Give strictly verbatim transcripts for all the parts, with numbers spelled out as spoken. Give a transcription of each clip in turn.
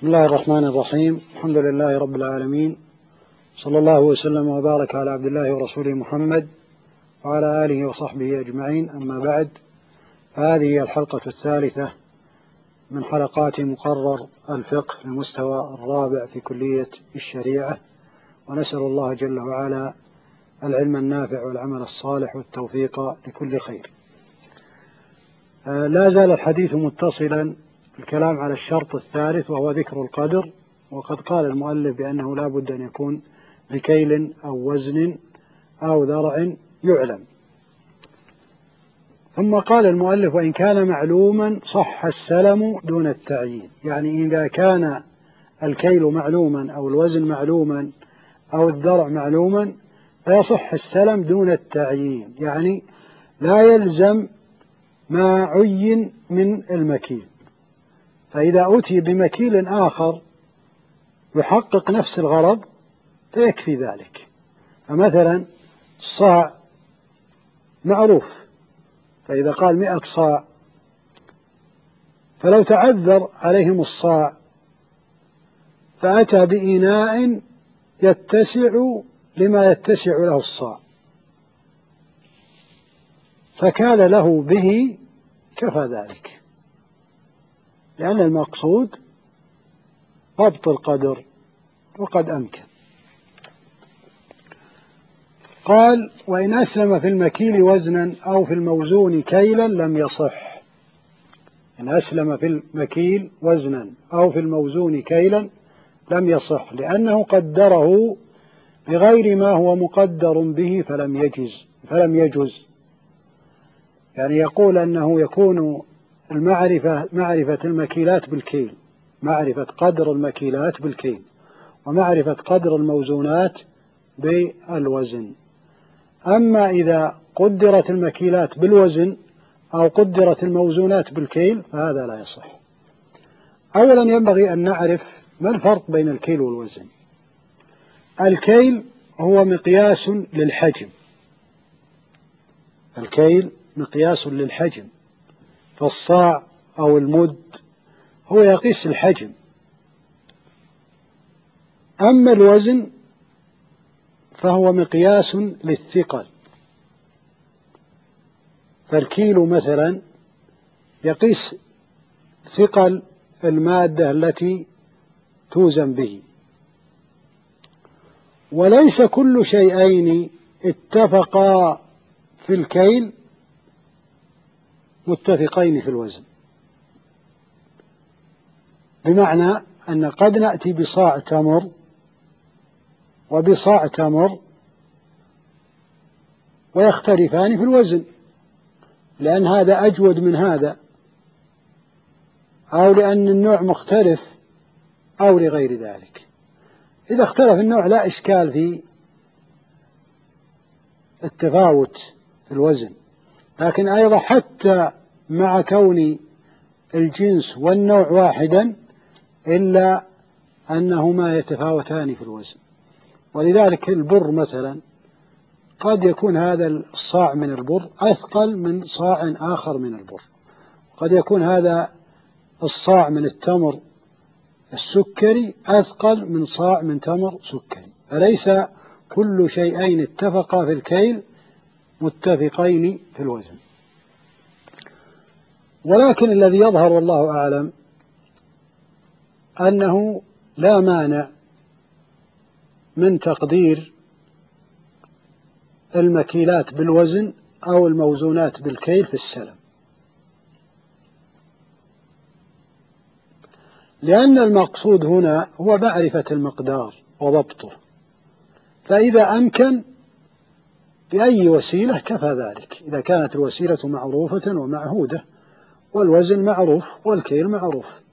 بسم الله الرحمن الرحيم. الحمد لله رب العالمين، صلى الله وسلم وبارك على عبد الله ورسوله محمد وعلى آله وصحبه أجمعين. أما بعد، هذه هي الحلقة الثالثة من حلقات مقرر الفقه للمستوى الرابع في كلية الشريعة، ونسأل الله جل وعلا العلم النافع والعمل الصالح والتوفيق لكل خير. آه لا زال الحديث متصلا الكلام على الشرط الثالث وهو ذكر القدر، وقد قال المؤلف بأنه لا بد أن يكون بكيل أو وزن أو ذرع يعلم. ثم قال المؤلف: وإن كان معلوما صح السلم دون التعيين. يعني إذا كان الكيل معلوما أو الوزن معلوما أو الذرع معلوما فيصح السلم دون التعيين، يعني لا يلزم ما عين من المكيل. فإذا أتي بمكيل آخر يحقق نفس الغرض فيكفي ذلك. فمثلا الصاع معروف، فإذا قال مئة صاع فلو تعذر عليهم الصاع فأتى بإناء يتسع لما يتسع له الصاع فكال له به كفى ذلك، لأن المقصود ضبط القدر وقد أمكن. قال: وإن أسلم في المكيل وزنا أو في الموزون كيلا لم يصح. إن أسلم في المكيل وزنا أو في الموزون كيلا لم يصح، لأنه قدره بغير ما هو مقدر به فلم يجز فلم يجز يعني يقول أنه يكون المعرفة معرفة المكيلات بالكيل، معرفة قدر المكيلات بالكيل، ومعرفة قدر الموزونات بالوزن. أما إذا قدرت المكيلات بالوزن أو قدرت الموزونات بالكيل فهذا لا يصح. أولا ينبغي أن نعرف ما الفرق بين الكيل والوزن. الكيل هو مقياس للحجم، الكيل مقياس للحجم، فالصاع أو المد هو يقيس الحجم. أما الوزن فهو مقياس للثقل، فالكيلو مثلا يقيس ثقل المادة التي توزن به. وليس كل شيئين اتفقا في الكيل متفقين في الوزن، بمعنى أن قد نأتي بصاع تمر وبصاع تمر ويختلفان في الوزن، لأن هذا أجود من هذا، أو لأن النوع مختلف، أو لغير ذلك. إذا اختلف النوع لا إشكال في التفاوت في الوزن، لكن أيضا حتى مع كون الجنس والنوع واحدا إلا أنهما يتفاوتان في الوزن. ولذلك البر مثلا قد يكون هذا الصاع من البر أثقل من صاع آخر من البر، قد يكون هذا الصاع من التمر السكري أثقل من صاع من تمر سكري. فليس كل شيئين اتفقا في الكيل متفقين في الوزن. ولكن الذي يظهر والله أعلم أنه لا مانع من تقدير المكيلات بالوزن أو الموزونات بالكيل في السلم، لأن المقصود هنا هو معرفة المقدار وضبطه، فإذا أمكن بأي وسيلة كفى ذلك، إذا كانت الوسيلة معروفة ومعهودة والوزن معروف والكيل معروف.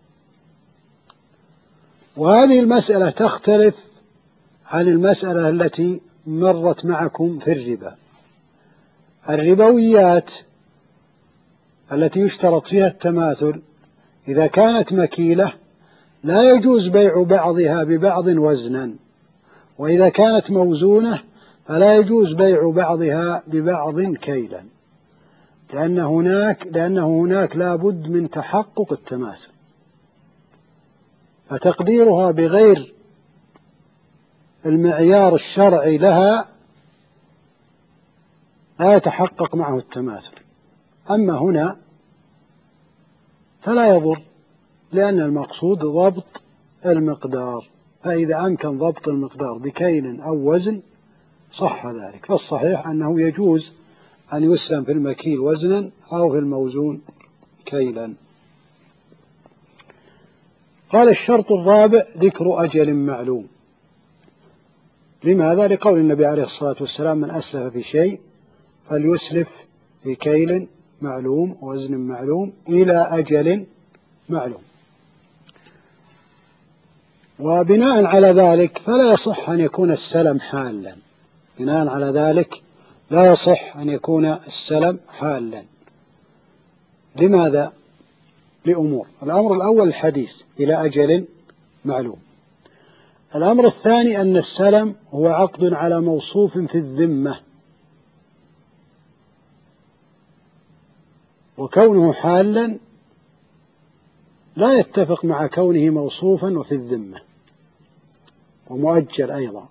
وهذه المسألة تختلف عن المسألة التي مرت معكم في الربا. الربويات التي يشترط فيها التماثل إذا كانت مكيلة لا يجوز بيع بعضها ببعض وزنا، وإذا كانت موزونة فلا يجوز بيع بعضها ببعض كيلا، لأن هناك لأنه هناك لا بد من تحقق التماثل. فتقديرها بغير المعيار الشرعي لها لا يتحقق معه التماثل. أما هنا فلا يضر، لأن المقصود ضبط المقدار، فإذا أمكن ضبط المقدار بكيل أو وزن صح ذلك. فالصحيح أنه يجوز أن يسلم في المكيل وزنا أو في الموزون كيلا. قال الشرط الرابع ذكر أجل معلوم. لماذا؟ لقول النبي عليه الصلاة والسلام: من أسلف في شيء فليسلف في كيل معلوم ووزن معلوم إلى أجل معلوم. وبناء على ذلك فلا يصح أن يكون السلم حالا. بناء على ذلك لا يصح أن يكون السلم حالا. لماذا؟ لأمور: الأمر الأول الحديث إلى أجل معلوم. الأمر الثاني أن السلم هو عقد على موصوف في الذمة، وكونه حالا لا يتفق مع كونه موصوفا وفي الذمة ومؤجل أيضا.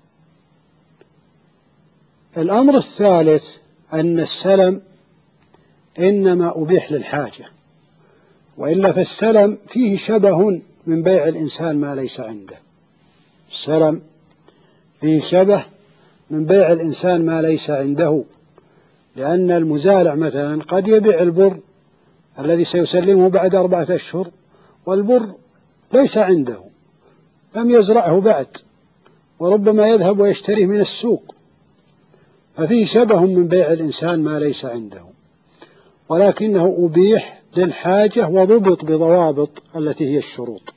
الأمر الثالث أن السلم إنما أبيح للحاجة، وإلا فالسلم فيه شبه من بيع الإنسان ما ليس عنده. السلم فيه شبه من بيع الإنسان ما ليس عنده، لأن المزارع مثلا قد يبيع البر الذي سيسلمه بعد أربعة أشهر والبر ليس عنده، لم يزرعه بعد، وربما يذهب ويشتريه من السوق، ففيه شبه من بيع الإنسان ما ليس عنده، ولكنه أبيح للحاجة وضبط بضوابط التي هي الشروط.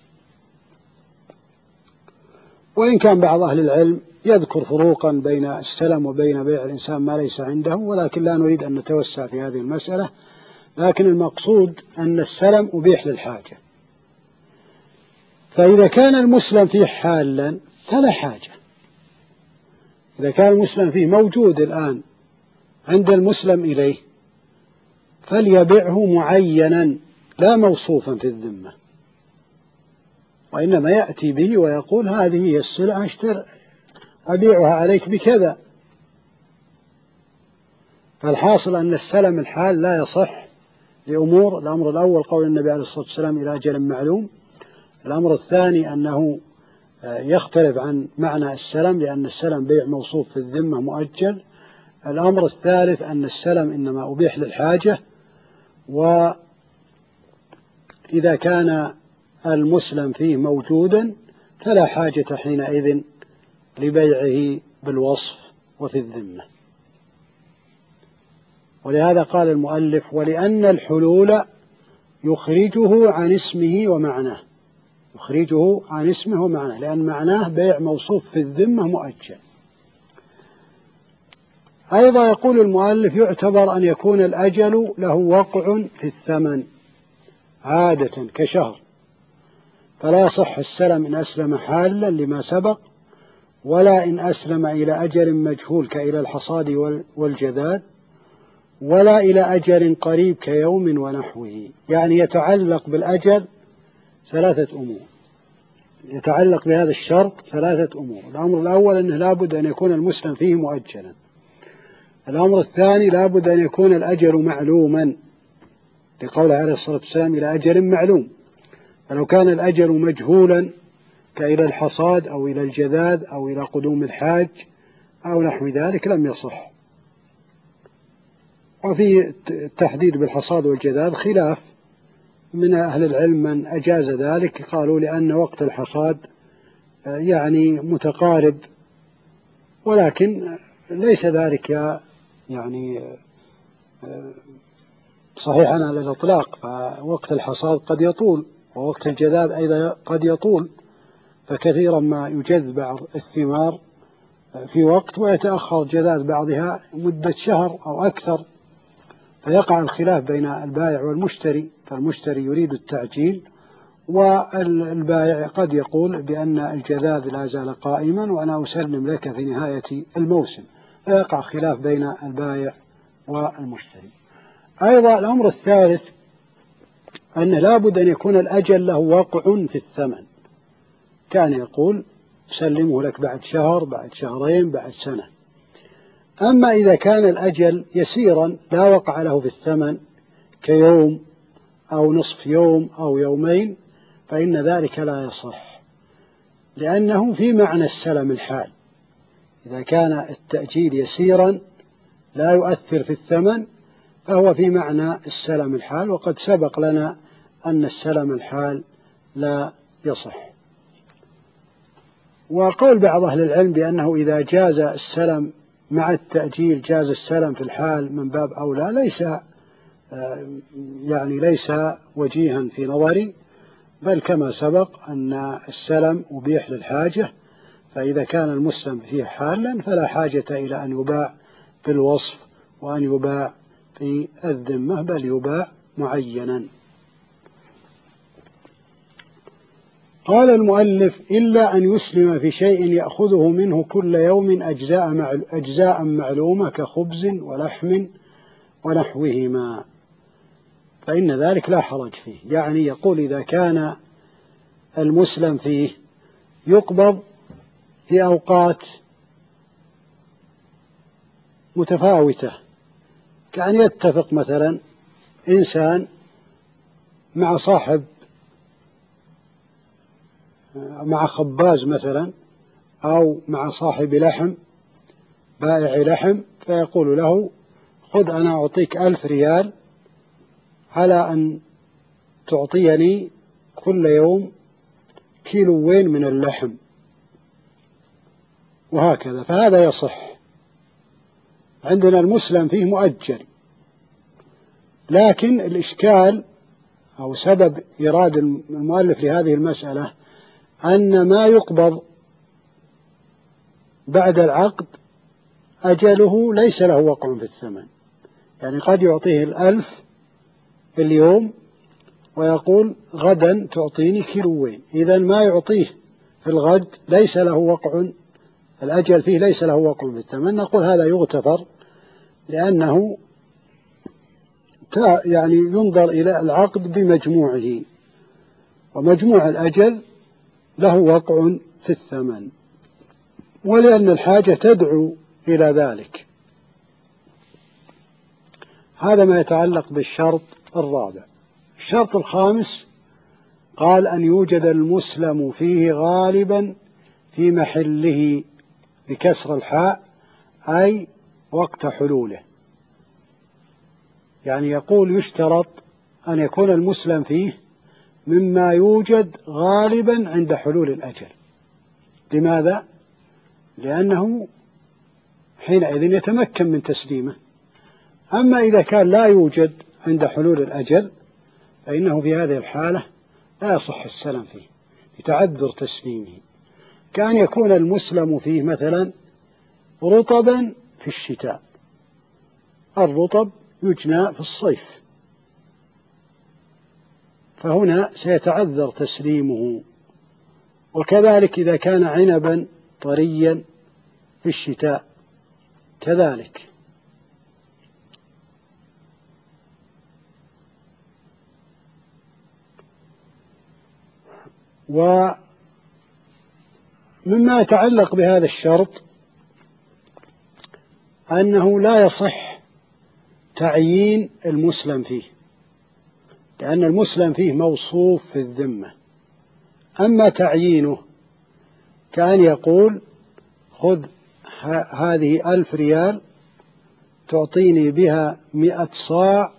وإن كان بعض أهل العلم يذكر فروقا بين السلم وبين بيع الإنسان ما ليس عنده، ولكن لا نريد أن نتوسع في هذه المسألة، لكن المقصود أن السلم أبيح للحاجة. فإذا كان المسلم فيه حالا فلا حاجة. إذا كان المسلم فيه موجود الآن عند المسلم إليه فليبعه معينا لا موصوفا في الذمة، وإنما يأتي به ويقول: هذه هي السلعة، اشتر أبيعها عليك بكذا. فالحاصل أن السلم الحال لا يصح لأمور: الأمر الأول قول النبي عليه الصلاة والسلام إلى أجل معلوم. الأمر الثاني أنه يختلف عن معنى السلم، لأن السلم بيع موصوف في الذمة مؤجل. الأمر الثالث أن السلم إنما أبيح للحاجة، وإذا كان المسلم فيه موجودا فلا حاجة حينئذ لبيعه بالوصف وفي الذمة. ولهذا قال المؤلف: ولأن الحلول يخرجه عن اسمه ومعناه. يخرجه عن اسمه ومعناه، لأن معناه بيع موصوف في الذمة مؤجل. أيضا يقول المؤلف: يعتبر أن يكون الأجل له وقع في الثمن عادة كشهر، فلا يصح السلم إن أسلم حالا لما سبق، ولا إن أسلم إلى أجل مجهول كإلى الحصاد والجذاذ، ولا إلى أجل قريب كيوم ونحوه. يعني يتعلق بالأجل ثلاثة أمور، يتعلق بهذا الشرط ثلاثة أمور. الأمر الأول أنه لابد أن يكون المسلم فيه مؤجلا. الأمر الثاني لابد أن يكون الأجل معلوما، لقوله عليه الصلاة والسلام: إلى أجل معلوم. فلو كان الأجل مجهولا كإلى الحصاد أو إلى الجذاذ أو إلى قدوم الحاج أو نحو ذلك لم يصح. وفي التحديد بالحصاد والجذاذ خلاف من أهل العلم، من أجاز ذلك قالوا لأن وقت الحصاد يعني متقارب، ولكن ليس ذلك يعني صحيحا على الإطلاق، فوقت الحصاد قد يطول، ووقت الجذاذ أيضا قد يطول، فكثيرا ما يجذ بعض الثمار في وقت ويتأخر جذاذ بعضها مدة شهر أو أكثر، فيقع الخلاف بين البائع والمشتري، فالمشتري يريد التعجيل، والبائع قد يقول بأن الجذاذ لا زال قائما وأنا أسلم لك في نهاية الموسم، فيقع خلاف بين البائع والمشتري. أيضا الأمر الثالث أن لا بد أن يكون الأجل له وقع في الثمن، كان يقول سلمه لك بعد شهر، بعد شهرين، بعد سنة. أما إذا كان الأجل يسيرا لا وقع له في الثمن كيوم أو نصف يوم أو يومين فإن ذلك لا يصح، لأنه في معنى السلم الحال. إذا كان التأجيل يسيرا لا يؤثر في الثمن فهو في معنى السلم الحال، وقد سبق لنا أن السلم الحال لا يصح. وقول بعض أهل العلم بأنه إذا جاز السلم مع التأجيل جاز السلم في الحال من باب أولى ليس يعني ليس وجيها في نظري، بل كما سبق أن السلم أبيح للحاجة، فإذا كان المسلم فيه حالا فلا حاجة إلى أن يباع بالوصف وأن يباع في الذمة، بل يباع معينا. قال المؤلف: إلا أن يسلم في شيء يأخذه منه كل يوم أجزاء, أجزاء معلومة كخبز ولحم ونحوهما فإن ذلك لا حرج فيه. يعني يقول إذا كان المسلم فيه يقبض في أوقات متفاوتة، كأن يتفق مثلا إنسان مع صاحب مع خباز مثلا أو مع صاحب لحم بائع لحم، فيقول له: خذ أنا أعطيك ألف ريال على أن تعطيني كل يوم كيلوين من اللحم، وهكذا. فهذا يصح. عندنا المسلم فيه مؤجل، لكن الإشكال أو سبب إيراد المؤلف لهذه المسألة أن ما يقبض بعد العقد أجله ليس له وقع في الثمن. يعني قد يعطيه الألف اليوم ويقول: غدا تعطيني كيلوين، إذن ما يعطيه في الغد ليس له وقع، الأجل فيه ليس له وقع في الثمن. نقول هذا يغتفر، لأنه يعني ينظر إلى العقد بمجموعه، ومجموع الأجل له وقع في الثمن، ولأن الحاجة تدعو إلى ذلك. هذا ما يتعلق بالشرط الرابع. الشرط الخامس قال: أن يوجد المسلم فيه غالبا في محله بكسر الحاء، أي وقت حلوله. يعني يقول يشترط أن يكون المسلم فيه مما يوجد غالبا عند حلول الأجل. لماذا؟ لأنه حينئذ يتمكن من تسليمه. أما إذا كان لا يوجد عند حلول الأجل فإنه في هذه الحالة لا يصح السلم فيه لتعذر تسليمه. كأن يكون المسلم فيه مثلا رطبا في الشتاء، الرطب يجنى في الصيف، فهنا سيتعذر تسليمه. وكذلك إذا كان عنبا طريا في الشتاء كذلك. ومما يتعلق بهذا الشرط أنه لا يصح تعيين المسلم فيه، لأن المسلم فيه موصوف في الذمة. أما تعيينه كأن يقول: خذ هذه ألف ريال تعطيني بها مئة صاع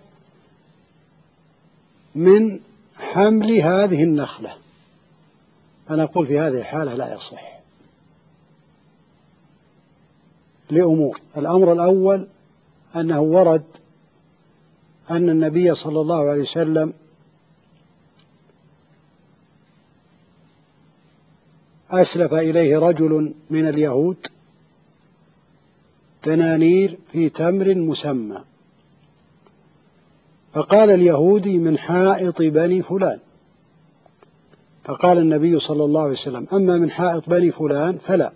من حمل هذه النخلة، فنقول في هذه الحالة لا يصح لأمور. الأمر الأول أنه ورد أن النبي صلى الله عليه وسلم أسلف إليه رجل من اليهود دنانير في تمر مسمى، فقال اليهودي: من حائط بني فلان. فقال النبي صلى الله عليه وسلم: أما من حائط بني فلان فلا،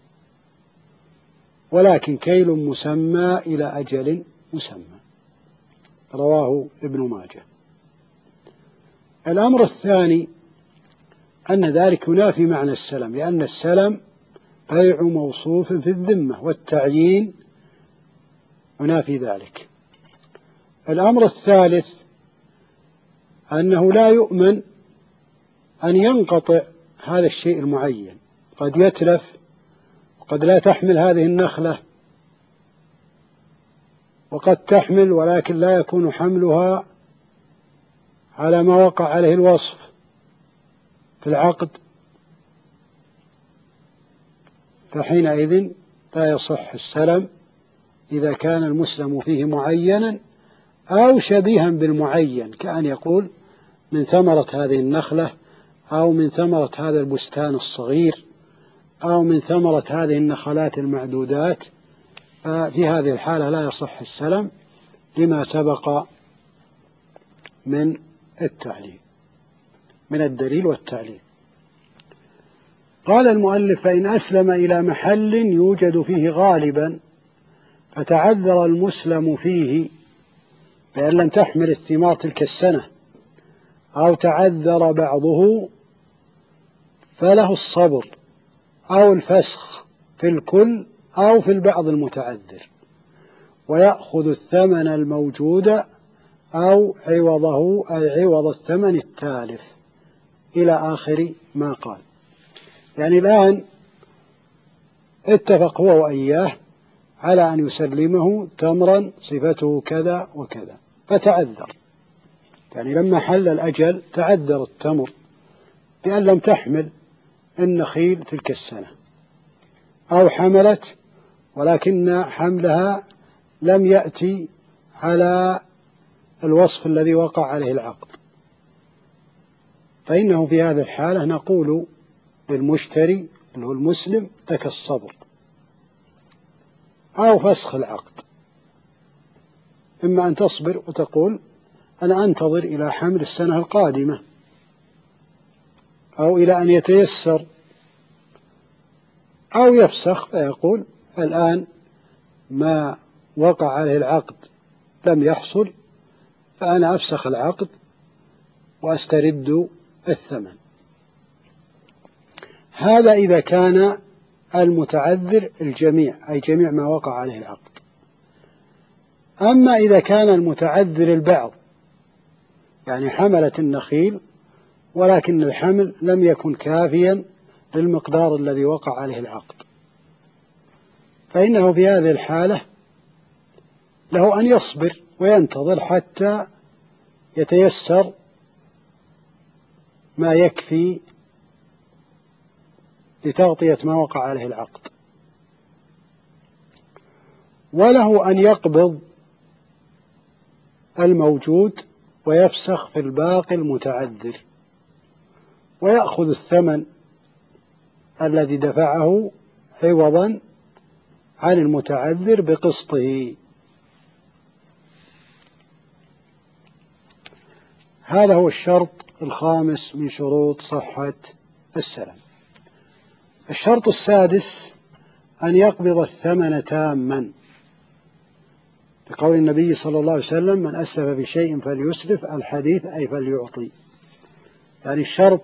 ولكن كيل مسمى إلى أجل مسمى. رواه ابن ماجه. الأمر الثاني أن ذلك ينافي معنى السلم، لأن السلم بيع موصوف في الذمة، والتعيين ينافي ذلك. الأمر الثالث أنه لا يؤمن أن ينقطع هذا الشيء المعين، قد يتلف، وقد لا تحمل هذه النخلة، وقد تحمل ولكن لا يكون حملها على ما وقع عليه الوصف في العقد، فحينئذ لا يصح السلم إذا كان المسلم فيه معينا أو شبيها بالمعين، كأن يقول من ثمرة هذه النخلة، أو من ثمرة هذا البستان الصغير، أو من ثمرة هذه النخلات المعدودات، ففي هذه الحالة لا يصح السلم لما سبق من التعليل، من الدليل والتعليل. قال المؤلف: فإن أسلم إلى محل يوجد فيه غالبا فتعذر المسلم فيه بأن لم تحمل الثمار تلك السنة، أو تعذر بعضه، فله الصبر أو الفسخ في الكل أو في البعض المتعذر، ويأخذ الثمن الموجود أو عوضه، أي عوض الثمن التالف، إلى آخر ما قال. يعني الآن اتفق هو وإياه على أن يسلمه تمرا صفته كذا وكذا، فتعذر، يعني لما حل الأجل تعذر التمر بأن لم تحمل النخيل تلك السنة، أو حملت ولكن حملها لم يأتي على الوصف الذي وقع عليه العقد، فإنه في هذه الحالة نقول للمشتري اللي هو المسلم: لك الصبر أو فسخ العقد. إما أن تصبر وتقول أنا أنتظر إلى حمل السنة القادمة، أو إلى أن يتيسر، أو يفسخ فيقول الآن ما وقع عليه العقد لم يحصل، فأنا أفسخ العقد وأسترد الثمن. هذا إذا كان المتعذر الجميع، أي جميع ما وقع عليه العقد. أما إذا كان المتعذر البعض، يعني حملت النخيل ولكن الحمل لم يكن كافيا للمقدار الذي وقع عليه العقد، فإنه في هذه الحالة له أن يصبر وينتظر حتى يتيسر ما يكفي لتغطية ما وقع عليه العقد، وله أن يقبض الموجود ويفسخ في الباقي المتعذر، ويأخذ الثمن الذي دفعه عوضا عن المتعذر بقسطه. هذا هو الشرط الخامس من شروط صحة السلم. الشرط السادس أن يقبض الثمن تاما، لقول النبي صلى الله عليه وسلم: من أسلف بشيء فليسلف، الحديث أي فليعطي. يعني الشرط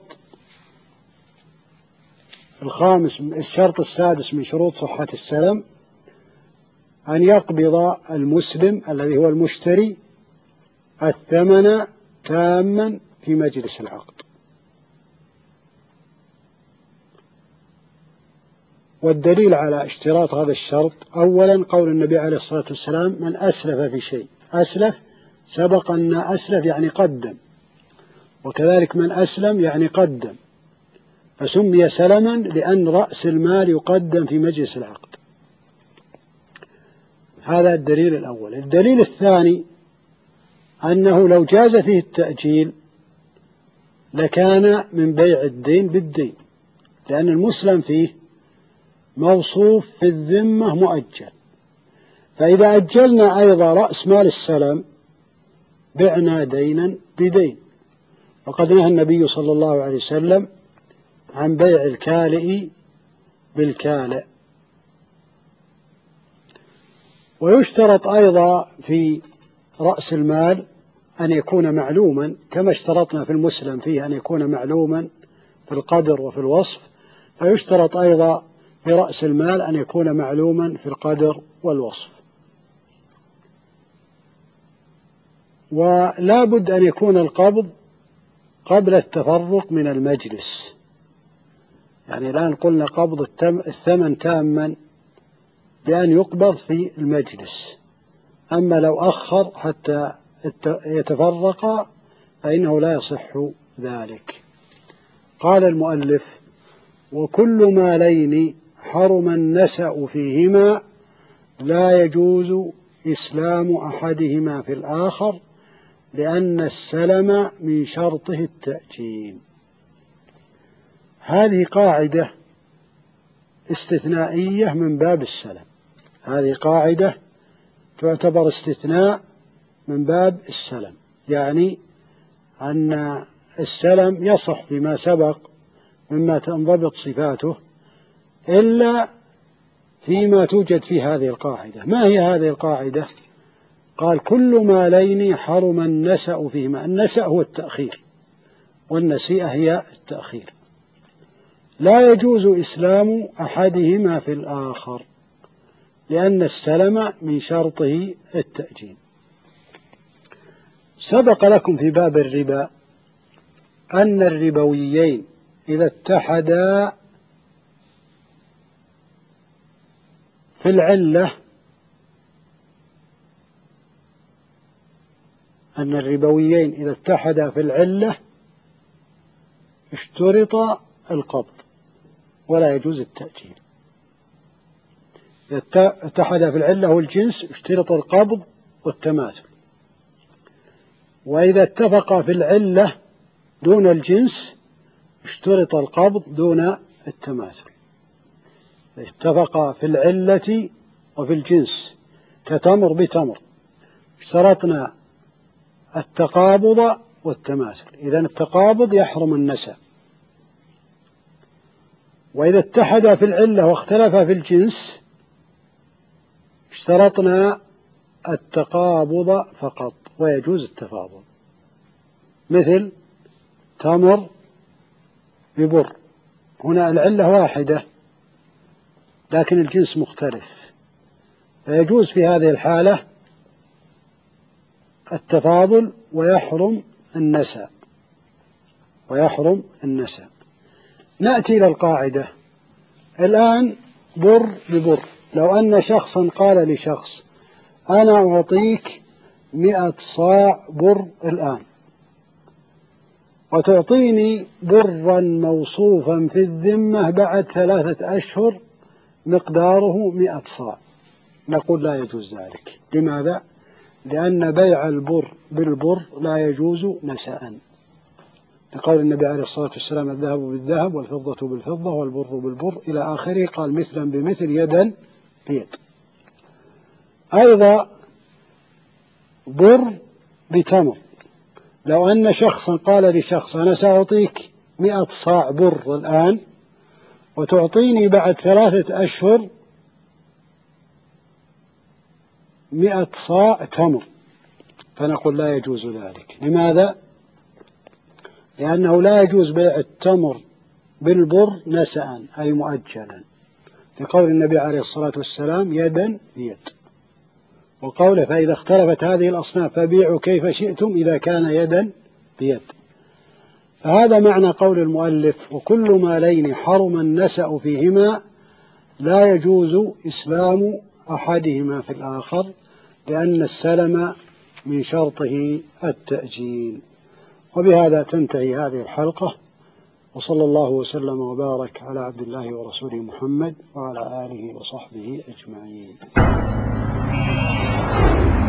الخامس الشرط السادس من شروط صحة السلم أن يقبض المسلم الذي هو المشتري الثمن تاما في مجلس العقد. والدليل على اشتراط هذا الشرط: أولا قول النبي عليه الصلاة والسلام: من أسلف في شيء. أسلف سبق أن أسلف يعني قدم، وكذلك من أسلم يعني قدم، فسمي سلما لأن رأس المال يقدم في مجلس العقد. هذا الدليل الأول. الدليل الثاني أنه لو جاز فيه التأجيل لكان من بيع الدين بالدين، لأن المسلم فيه موصوف في الذمة مؤجل، فإذا أجلنا أيضا رأس مال السلم بعنا دينا بدين. وقد نهى النبي صلى الله عليه وسلم عن بيع الكالئ بالكالئ. ويشترط أيضا في رأس المال أن يكون معلوما، كما اشترطنا في المسلم فيه أن يكون معلوما، في القدر وفي الوصف، فيشترط أيضا في رأس المال أن يكون معلوما في القدر والوصف. ولا بد أن يكون القبض قبل التفرق من المجلس، يعني الآن قلنا قبض الثمن تاما بأن يقبض في المجلس، أما لو أخر حتى يتفرق فإنه لا يصح ذلك. قال المؤلف: وكل مالين حرم النسأ فيهما لا يجوز إسلام أحدهما في الآخر لأن السلم من شرطه التأجيل. هذه قاعدة استثنائية من باب السلم، هذه قاعدة تعتبر استثناء من باب السلم، يعني أن السلم يصح فيما سبق مما تنضبط صفاته إلا فيما توجد في هذه القاعدة. ما هي هذه القاعدة؟ قال: كل مالين حرم النسأ فيهما. النسأ هو التأخير، والنسيئة هي التأخير. لا يجوز إسلام أحدهما في الآخر لأن السلم من شرطه التأجيل. سبق لكم في باب الربا أن الربويين إذا اتحدا في العلة أن الربويين إذا اتحدا في العلة اشترط القبض ولا يجوز التأجيل. إذا اتحدا في العلة والجنس اشترط القبض والتماثل، وإذا اتفقا في العلة دون الجنس اشترط القبض دون التماثل. إذا اتفقا في العلة وفي الجنس كتمر بتمر اشترطنا التقابض والتماثل، إذن التقابض يحرم النسأ. وإذا اتحدا في العلة واختلفا في الجنس اشترطنا التقابض فقط ويجوز التفاضل، مثل تمر ببر، هنا العلة واحدة لكن الجنس مختلف، فيجوز في هذه الحالة التفاضل ويحرم النسأ ويحرم النسأ. نأتي إلى القاعدة الآن. بر ببر، لو أن شخصا قال لشخص: أنا أعطيك مئة صاع بر الآن وتعطيني برا موصوفا في الذمة بعد ثلاثة أشهر مقداره مئة صاع، نقول لا يجوز ذلك. لماذا؟ لأن بيع البر بالبر لا يجوز نسأ، لقول النبي عليه الصلاة والسلام: الذهب بالذهب والفضة بالفضة والبر بالبر إلى آخره، قال: مثلا بمثل يدا بيد. أيضا بر بتمر، لو أن شخصا قال لشخص: أنا سأعطيك مئة صاع بر الآن وتعطيني بعد ثلاثة أشهر مئة صاع تمر، فنقول لا يجوز ذلك. لماذا؟ لأنه لا يجوز بيع التمر بالبر نسأ أي مؤجلا، لقول النبي عليه الصلاة والسلام: يدا بيد، وقوله: فإذا اختلفت هذه الأصناف فبيعوا كيف شئتم إذا كان يدا بيد. فهذا معنى قول المؤلف: وكل مالين حرم النسأ فيهما لا يجوز إسلام أحدهما في الآخر لأن السلم من شرطه التأجيل. وبهذا تنتهي هذه الحلقة، وصلى الله وسلم وبارك على عبد الله ورسوله محمد وعلى آله وصحبه أجمعين.